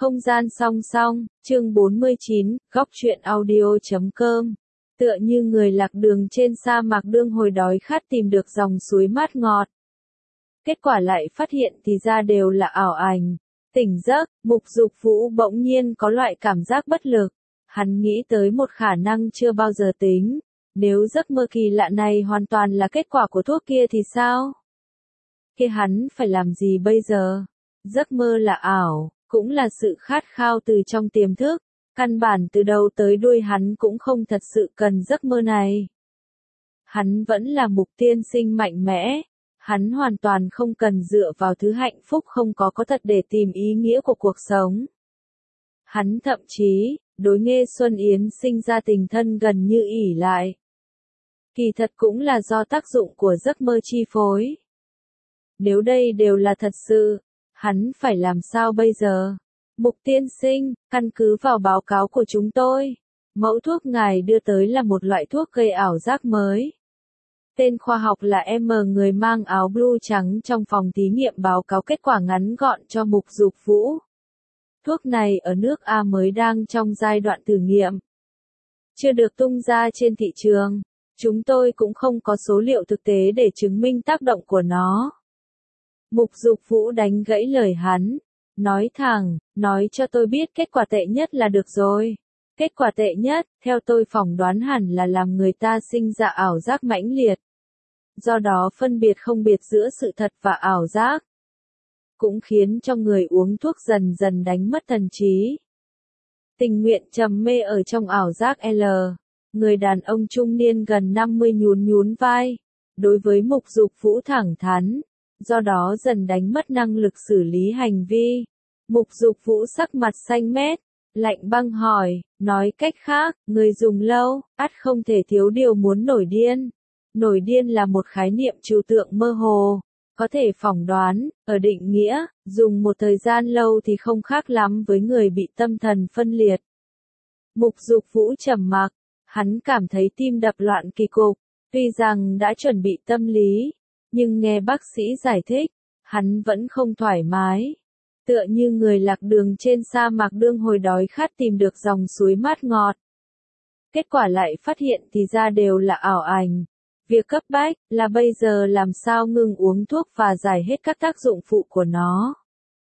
Không gian song song, chương 49, góc truyện audio.com. Tựa như người lạc đường trên sa mạc đương hồi đói khát tìm được dòng suối mát ngọt. Kết quả lại phát hiện thì ra đều là ảo ảnh. Tỉnh giấc, Mục Dục Vũ bỗng nhiên có loại cảm giác bất lực. Hắn nghĩ tới một khả năng chưa bao giờ tính. Nếu giấc mơ kỳ lạ này hoàn toàn là kết quả của thuốc kia thì sao? Kia hắn phải làm gì bây giờ? Giấc mơ là ảo, cũng là sự khát khao từ trong tiềm thức. Căn bản từ đầu tới đuôi hắn cũng không thật sự cần giấc mơ này. Hắn vẫn là Mục tiên sinh mạnh mẽ. Hắn hoàn toàn không cần dựa vào thứ hạnh phúc không có thật để tìm ý nghĩa của cuộc sống. Hắn thậm chí, đối Nghê Xuân Yến sinh ra tình thân gần như ỷ lại. Kỳ thật cũng là do tác dụng của giấc mơ chi phối. Nếu đây đều là thật sự, hắn phải làm sao bây giờ? Mục tiên sinh, căn cứ vào báo cáo của chúng tôi, mẫu thuốc ngài đưa tới là một loại thuốc gây ảo giác mới. Tên khoa học là M. Người mang áo blue trắng trong phòng thí nghiệm báo cáo kết quả ngắn gọn cho Mục Dục Vũ. Thuốc này ở nước A mới đang trong giai đoạn thử nghiệm. Chưa được tung ra trên thị trường. Chúng tôi cũng không có số liệu thực tế để chứng minh tác động của nó. Mục Dục Vũ đánh gãy lời hắn. Nói thẳng, nói cho tôi biết kết quả tệ nhất là được rồi. Kết quả tệ nhất, theo tôi phỏng đoán hẳn là làm người ta sinh ra ảo giác mãnh liệt. Do đó phân biệt không biệt giữa sự thật và ảo giác. Cũng khiến cho người uống thuốc dần dần đánh mất thần trí. Tình nguyện trầm mê ở trong ảo giác L. Người đàn ông trung niên gần 50 nhún nhún vai. Đối với Mục Dục Vũ thẳng thắn. Do đó dần đánh mất năng lực xử lý hành vi. Mục Dục Vũ sắc mặt xanh mét. Lạnh băng hỏi, nói cách khác, người dùng lâu, ắt không thể thiếu điều muốn nổi điên. Nổi điên là một khái niệm trừu tượng mơ hồ, có thể phỏng đoán, ở định nghĩa, dùng một thời gian lâu thì không khác lắm với người bị tâm thần phân liệt. Mục Dục Vũ trầm mặc, hắn cảm thấy tim đập loạn kỳ cục, tuy rằng đã chuẩn bị tâm lý, nhưng nghe bác sĩ giải thích, hắn vẫn không thoải mái. Tựa như người lạc đường trên sa mạc đương hồi đói khát tìm được dòng suối mát ngọt. Kết quả lại phát hiện thì ra đều là ảo ảnh. Việc cấp bách là bây giờ làm sao ngừng uống thuốc và giải hết các tác dụng phụ của nó.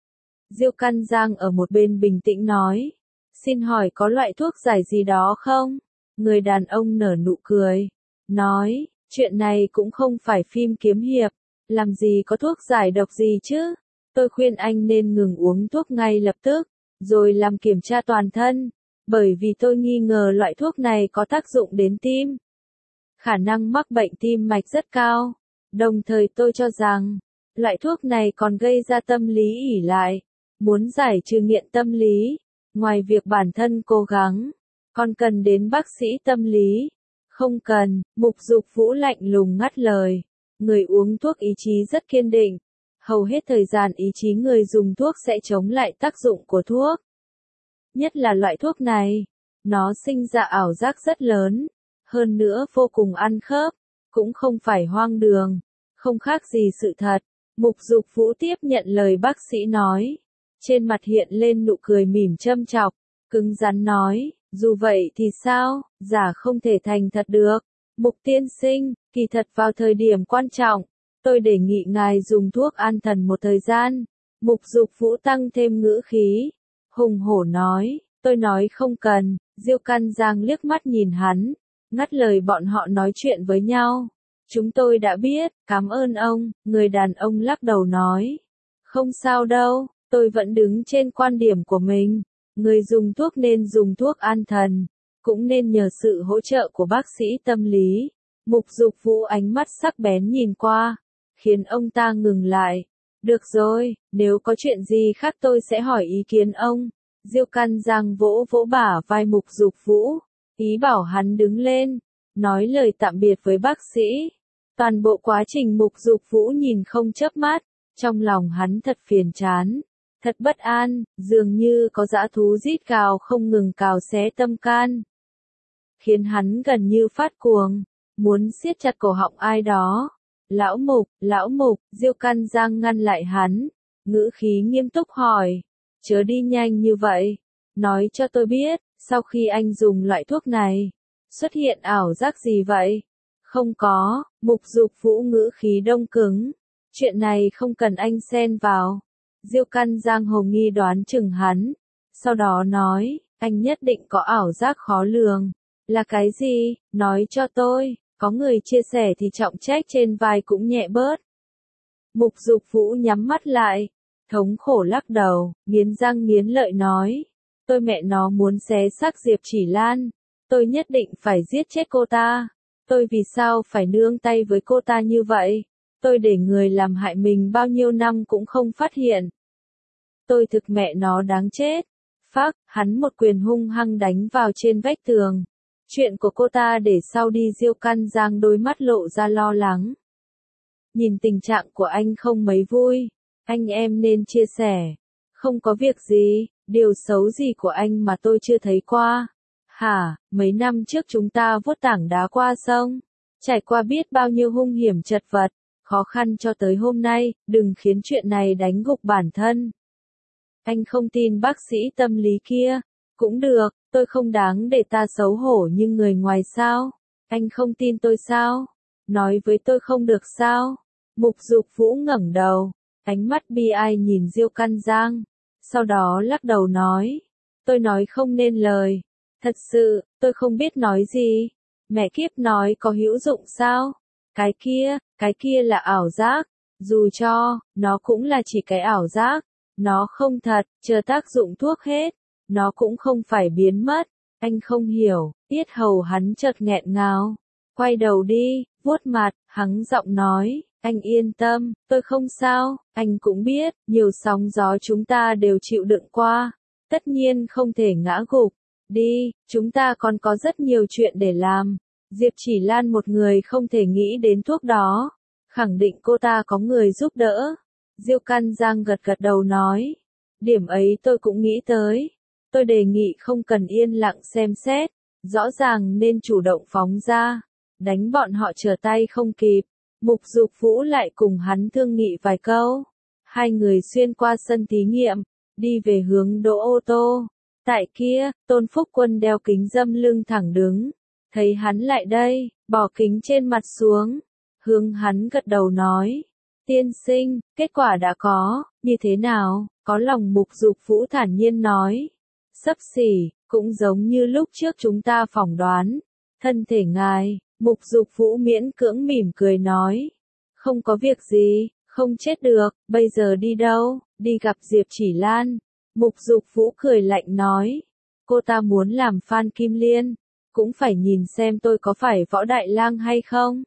Diêu Căn Giang ở một bên bình tĩnh nói. Xin hỏi có loại thuốc giải gì đó không? Người đàn ông nở nụ cười. Nói, chuyện này cũng không phải phim kiếm hiệp. Làm gì có thuốc giải độc gì chứ? Tôi khuyên anh nên ngừng uống thuốc ngay lập tức, rồi làm kiểm tra toàn thân, bởi vì tôi nghi ngờ loại thuốc này có tác dụng đến tim. Khả năng mắc bệnh tim mạch rất cao, đồng thời tôi cho rằng, loại thuốc này còn gây ra tâm lý ỷ lại, muốn giải trừ nghiện tâm lý, ngoài việc bản thân cố gắng, còn cần đến bác sĩ tâm lý. Không cần, Mục Dục Vũ lạnh lùng ngắt lời, người uống thuốc ý chí rất kiên định. Hầu hết thời gian ý chí người dùng thuốc sẽ chống lại tác dụng của thuốc. Nhất là loại thuốc này, nó sinh ra ảo giác rất lớn, hơn nữa vô cùng ăn khớp, cũng không phải hoang đường, không khác gì sự thật. Mục Dục Vũ tiếp nhận lời bác sĩ nói, trên mặt hiện lên nụ cười mỉm châm chọc, cứng rắn nói, dù vậy thì sao, giả không thể thành thật được. Mục tiên sinh, kỳ thật vào thời điểm quan trọng, tôi đề nghị ngài dùng thuốc an thần một thời gian. Mục Dục Vũ tăng thêm ngữ khí. Hùng hổ nói, tôi nói không cần. Diêu Căn Giang liếc mắt nhìn hắn, ngắt lời bọn họ nói chuyện với nhau. Chúng tôi đã biết, cảm ơn ông. Người đàn ông lắc đầu nói. Không sao đâu, tôi vẫn đứng trên quan điểm của mình. Người dùng thuốc nên dùng thuốc an thần, cũng nên nhờ sự hỗ trợ của bác sĩ tâm lý. Mục Dục Vũ ánh mắt sắc bén nhìn qua, khiến ông ta ngừng lại. Được rồi, nếu có chuyện gì khác tôi sẽ hỏi ý kiến ông. Diêu Căn Giang vỗ vỗ bả vai Mục Dục Vũ, ý bảo hắn đứng lên, nói lời tạm biệt với bác sĩ. Toàn bộ quá trình Mục Dục Vũ nhìn không chớp mắt, trong lòng hắn thật phiền chán, thật bất an, dường như có dã thú rít gào không ngừng cào xé tâm can. Khiến hắn gần như phát cuồng, muốn siết chặt cổ họng ai đó. Lão Mục, Diêu Căn Giang ngăn lại hắn, ngữ khí nghiêm túc hỏi, Chớ đi nhanh như vậy. Nói cho tôi biết, sau khi anh dùng loại thuốc này, xuất hiện ảo giác gì vậy? Không có, Mục Dục Vũ ngữ khí đông cứng. Chuyện này không cần anh xen vào. Diêu Căn Giang hồ nghi đoán chừng hắn. Sau đó nói, anh nhất định có ảo giác khó lường. Là cái gì? Nói cho tôi. Có người chia sẻ thì trọng trách trên vai cũng nhẹ bớt. Mục Dục Vũ nhắm mắt lại. Thống khổ lắc đầu, nghiến răng nghiến lợi nói. Tôi mẹ nó muốn xé xác Diệp Chỉ Lan. Tôi nhất định phải giết chết cô ta. Tôi vì sao phải nương tay với cô ta như vậy? Tôi để người làm hại mình bao nhiêu năm cũng không phát hiện. Tôi thực mẹ nó đáng chết. Phác, hắn một quyền hung hăng đánh vào trên vách tường. Chuyện của cô ta để sau đi. Diêu Căn Giang đôi mắt lộ ra lo lắng. Nhìn tình trạng của anh không mấy vui. Anh em nên chia sẻ. Không có việc gì, điều xấu gì của anh mà tôi chưa thấy qua. Hả, mấy năm trước chúng ta vuốt tảng đá qua sông. Trải qua biết bao nhiêu hung hiểm chật vật. Khó khăn cho tới hôm nay, đừng khiến chuyện này đánh gục bản thân. Anh không tin bác sĩ tâm lý kia. Cũng được, tôi không đáng để ta xấu hổ như người ngoài sao? Anh không tin tôi sao? Nói với tôi không được sao? Mục Dục Vũ ngẩng đầu, ánh mắt bi ai nhìn Diêu Căn Giang. Sau đó lắc đầu nói, tôi nói không nên lời. Thật sự, tôi không biết nói gì. Mẹ kiếp nói có hữu dụng sao? Cái kia là ảo giác. Dù cho, nó cũng là chỉ cái ảo giác. Nó không thật, chờ tác dụng thuốc hết. Nó cũng không phải biến mất. Anh không hiểu, yết hầu hắn chợt nghẹn ngào. Quay đầu đi, vuốt mặt, hắn giọng nói, anh yên tâm, tôi không sao, anh cũng biết, nhiều sóng gió chúng ta đều chịu đựng qua. Tất nhiên không thể ngã gục. Đi, chúng ta còn có rất nhiều chuyện để làm. Diệp Chỉ Lan một người không thể nghĩ đến thuốc đó. Khẳng định cô ta có người giúp đỡ. Diêu Căn Giang gật gật đầu nói. Điểm ấy tôi cũng nghĩ tới. Tôi đề nghị không cần yên lặng xem xét. Rõ ràng nên chủ động phóng ra. Đánh bọn họ trở tay không kịp. Mục Dục Vũ lại cùng hắn thương nghị vài câu. Hai người xuyên qua sân thí nghiệm. Đi về hướng đỗ ô tô. Tại kia, Tôn Phúc Quân đeo kính râm lưng thẳng đứng. Thấy hắn lại đây, bỏ kính trên mặt xuống. Hướng hắn gật đầu nói. Tiên sinh, kết quả đã có, như thế nào? Có lòng. Mục Dục Vũ thản nhiên nói. Xấp xỉ, cũng giống như lúc trước chúng ta phỏng đoán. Thân thể ngài, Mục Dục Vũ miễn cưỡng mỉm cười nói. Không có việc gì, không chết được, bây giờ đi đâu? Đi gặp Diệp Chỉ Lan. Mục Dục Vũ cười lạnh nói. Cô ta muốn làm Phan Kim Liên. Cũng phải nhìn xem tôi có phải Võ Đại Lang hay không.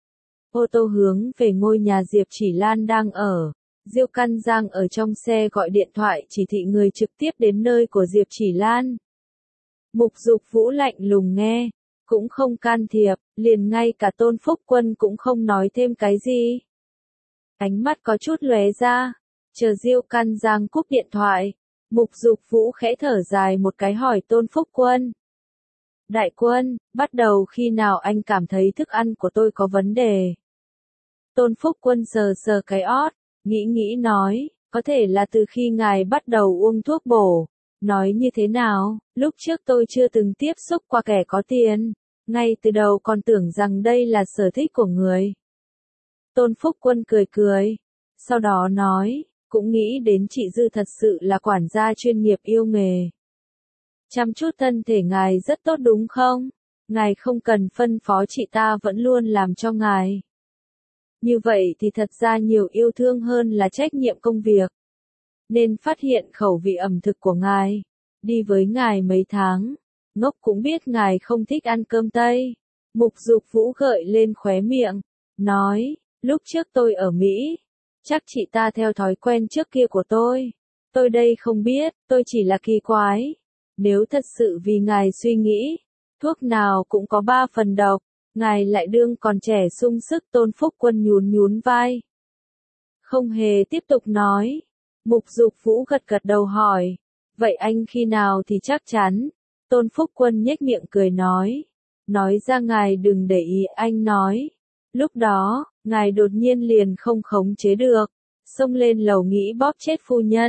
Ô tô hướng về ngôi nhà Diệp Chỉ Lan đang ở. Diêu Căn Giang ở trong xe gọi điện thoại chỉ thị người trực tiếp đến nơi của Diệp Chỉ Lan. Mục Dục Vũ lạnh lùng nghe. Cũng không can thiệp, liền ngay cả Tôn Phúc Quân cũng không nói thêm cái gì. Ánh mắt có chút lóe ra. Chờ Diêu Căn Giang cúp điện thoại. Mục Dục Vũ khẽ thở dài một cái hỏi Tôn Phúc Quân. Đại quân, bắt đầu khi nào anh cảm thấy thức ăn của tôi có vấn đề? Tôn Phúc Quân sờ sờ cái ót, nghĩ nói, có thể là từ khi ngài bắt đầu uống thuốc bổ. Nói như thế nào, lúc trước tôi chưa từng tiếp xúc qua kẻ có tiền. Ngay từ đầu còn tưởng rằng đây là sở thích của người. Tôn Phúc Quân cười. Sau đó nói, cũng nghĩ đến chị Dư thật sự là quản gia chuyên nghiệp yêu nghề. Chăm chút thân thể ngài rất tốt đúng không? Ngài không cần phân phó chị ta vẫn luôn làm cho ngài. Như vậy thì thật ra nhiều yêu thương hơn là trách nhiệm công việc. Nên phát hiện khẩu vị ẩm thực của ngài. Đi với ngài mấy tháng. Ngốc cũng biết ngài không thích ăn cơm Tây. Mục Dục Vũ gợi lên khóe miệng. Nói, lúc trước tôi ở Mỹ. Chắc chị ta theo thói quen trước kia của tôi. Tôi đây không biết, tôi chỉ là kỳ quái. Nếu thật sự vì ngài suy nghĩ, thuốc nào cũng có 3 phần độc, ngài lại đương còn trẻ sung sức. Tôn Phúc Quân nhún vai. Không hề tiếp tục nói. Mục Dục Vũ gật đầu hỏi. Vậy anh khi nào thì chắc chắn? Tôn Phúc Quân nhếch miệng cười nói. Nói ra ngài đừng để ý, anh nói. Lúc đó, ngài đột nhiên liền không khống chế được. Xông lên lầu nghĩ bóp chết phu nhân.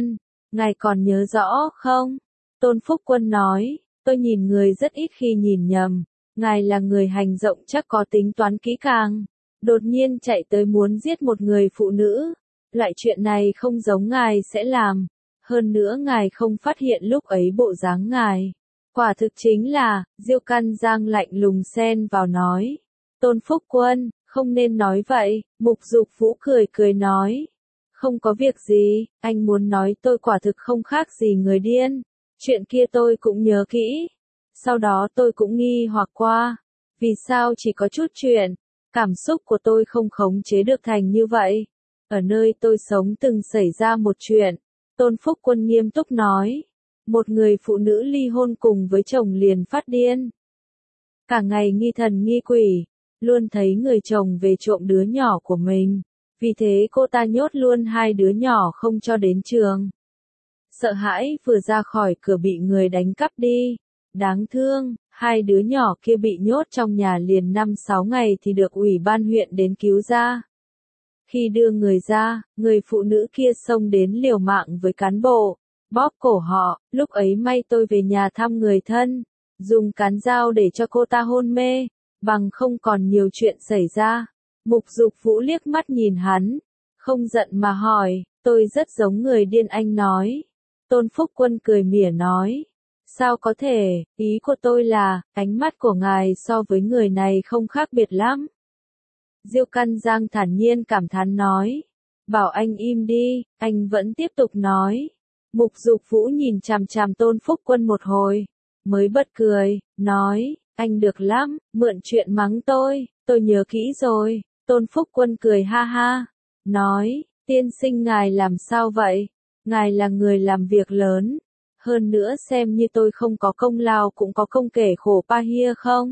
Ngài còn nhớ rõ không? Tôn Phúc Quân nói, tôi nhìn người rất ít khi nhìn nhầm. Ngài là người hành động chắc có tính toán kỹ càng. Đột nhiên chạy tới muốn giết một người phụ nữ. Loại chuyện này không giống ngài sẽ làm. Hơn nữa ngài không phát hiện lúc ấy bộ dáng ngài. Quả thực chính là, Diêu Căn Giang lạnh lùng xen vào nói. Tôn Phúc Quân, không nên nói vậy, Mục Dục Vũ cười cười nói. Không có việc gì, anh muốn nói tôi quả thực không khác gì người điên. Chuyện kia tôi cũng nhớ kỹ. Sau đó tôi cũng nghi hoặc qua. Vì sao chỉ có chút chuyện, cảm xúc của tôi không khống chế được thành như vậy. Ở nơi tôi sống từng xảy ra một chuyện. Tôn Phúc Quân nghiêm túc nói. Một người phụ nữ ly hôn cùng với chồng liền phát điên. Cả ngày nghi thần nghi quỷ, luôn thấy người chồng về trộm đứa nhỏ của mình. Vì thế cô ta nhốt luôn hai đứa nhỏ không cho đến trường. Sợ hãi vừa ra khỏi cửa bị người đánh cắp đi. Đáng thương, hai đứa nhỏ kia bị nhốt trong nhà liền 5-6 ngày thì được ủy ban huyện đến cứu ra. Khi đưa người ra, người phụ nữ kia xông đến liều mạng với cán bộ, bóp cổ họ. Lúc ấy may tôi về nhà thăm người thân, dùng cán dao để cho cô ta hôn mê, bằng không còn nhiều chuyện xảy ra. Mục Dục Vũ liếc mắt nhìn hắn, không giận mà hỏi, tôi rất giống người điên anh nói. Tôn Phúc Quân cười mỉa nói, sao có thể, ý của tôi là, ánh mắt của ngài so với người này không khác biệt lắm. Diêu Căn Giang thản nhiên cảm thán nói, bảo anh im đi, anh vẫn tiếp tục nói. Mục Dục Vũ nhìn chằm chằm Tôn Phúc Quân một hồi, mới bật cười, nói, anh được lắm, mượn chuyện mắng tôi nhớ kỹ rồi. Tôn Phúc Quân cười ha ha, nói, tiên sinh ngài làm sao vậy? Ngài là người làm việc lớn, hơn nữa xem như tôi không có công lao cũng có công kể khổ pa hia không?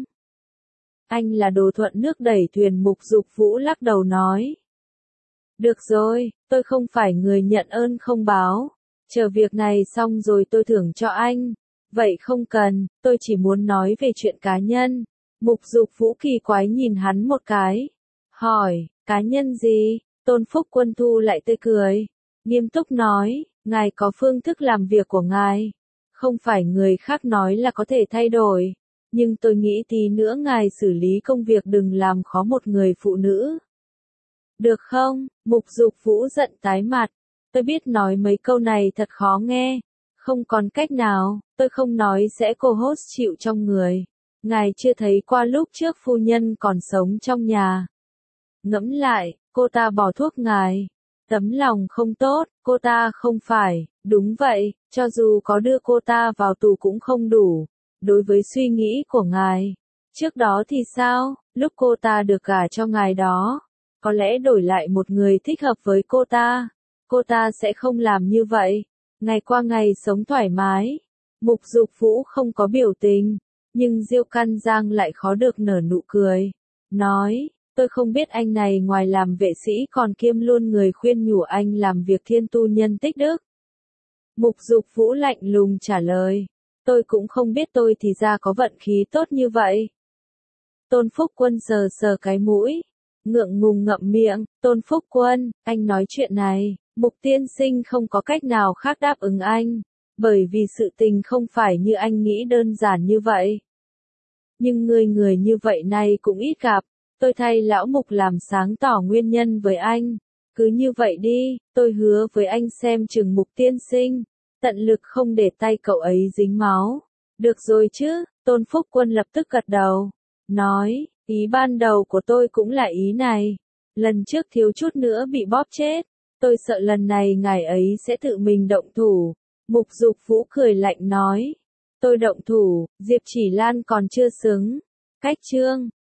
Anh là đồ thuận nước đẩy thuyền. Mục Dục Vũ lắc đầu nói. Được rồi, tôi không phải người nhận ơn không báo, chờ việc này xong rồi tôi thưởng cho anh. Vậy không cần, tôi chỉ muốn nói về chuyện cá nhân. Mục Dục Vũ kỳ quái nhìn hắn một cái. Hỏi, cá nhân gì? Tôn Phúc Quân thu lại tươi cười. Nghiêm túc nói, ngài có phương thức làm việc của ngài. Không phải người khác nói là có thể thay đổi. Nhưng tôi nghĩ tí nữa ngài xử lý công việc đừng làm khó một người phụ nữ. Được không? Mục Dục Vũ giận tái mặt. Tôi biết nói mấy câu này thật khó nghe. Không còn cách nào, tôi không nói sẽ co-host chịu trong người. Ngài chưa thấy qua lúc trước phu nhân còn sống trong nhà. Ngẫm lại, cô ta bỏ thuốc ngài. Tấm lòng không tốt, cô ta không phải, đúng vậy, cho dù có đưa cô ta vào tù cũng không đủ. Đối với suy nghĩ của ngài, trước đó thì sao, lúc cô ta được gả cho ngài đó, có lẽ đổi lại một người thích hợp với cô ta sẽ không làm như vậy. Ngày qua ngày sống thoải mái. Mục Dục Vũ không có biểu tình, nhưng Diêu Căn Giang lại khó được nở nụ cười. Nói, tôi không biết anh này ngoài làm vệ sĩ còn kiêm luôn người khuyên nhủ anh làm việc thiên tu nhân tích đức. Mục Dục Vũ lạnh lùng trả lời, tôi cũng không biết tôi thì ra có vận khí tốt như vậy. Tôn Phúc Quân sờ sờ cái mũi, ngượng ngùng ngậm miệng, Tôn Phúc Quân, anh nói chuyện này, Mục tiên sinh không có cách nào khác đáp ứng anh, bởi vì sự tình không phải như anh nghĩ đơn giản như vậy. Nhưng người như vậy này cũng ít gặp, tôi thay lão Mục làm sáng tỏ nguyên nhân với anh. Cứ như vậy đi, tôi hứa với anh xem chừng Mục tiên sinh, tận lực không để tay cậu ấy dính máu. Được rồi chứ, Tôn Phúc Quân lập tức gật đầu, nói, ý ban đầu của tôi cũng là ý này. Lần trước thiếu chút nữa bị bóp chết, tôi sợ lần này ngài ấy sẽ tự mình động thủ. Mục Dục Vũ cười lạnh nói, tôi động thủ, Diệp Chỉ Lan còn chưa xứng. Cách chương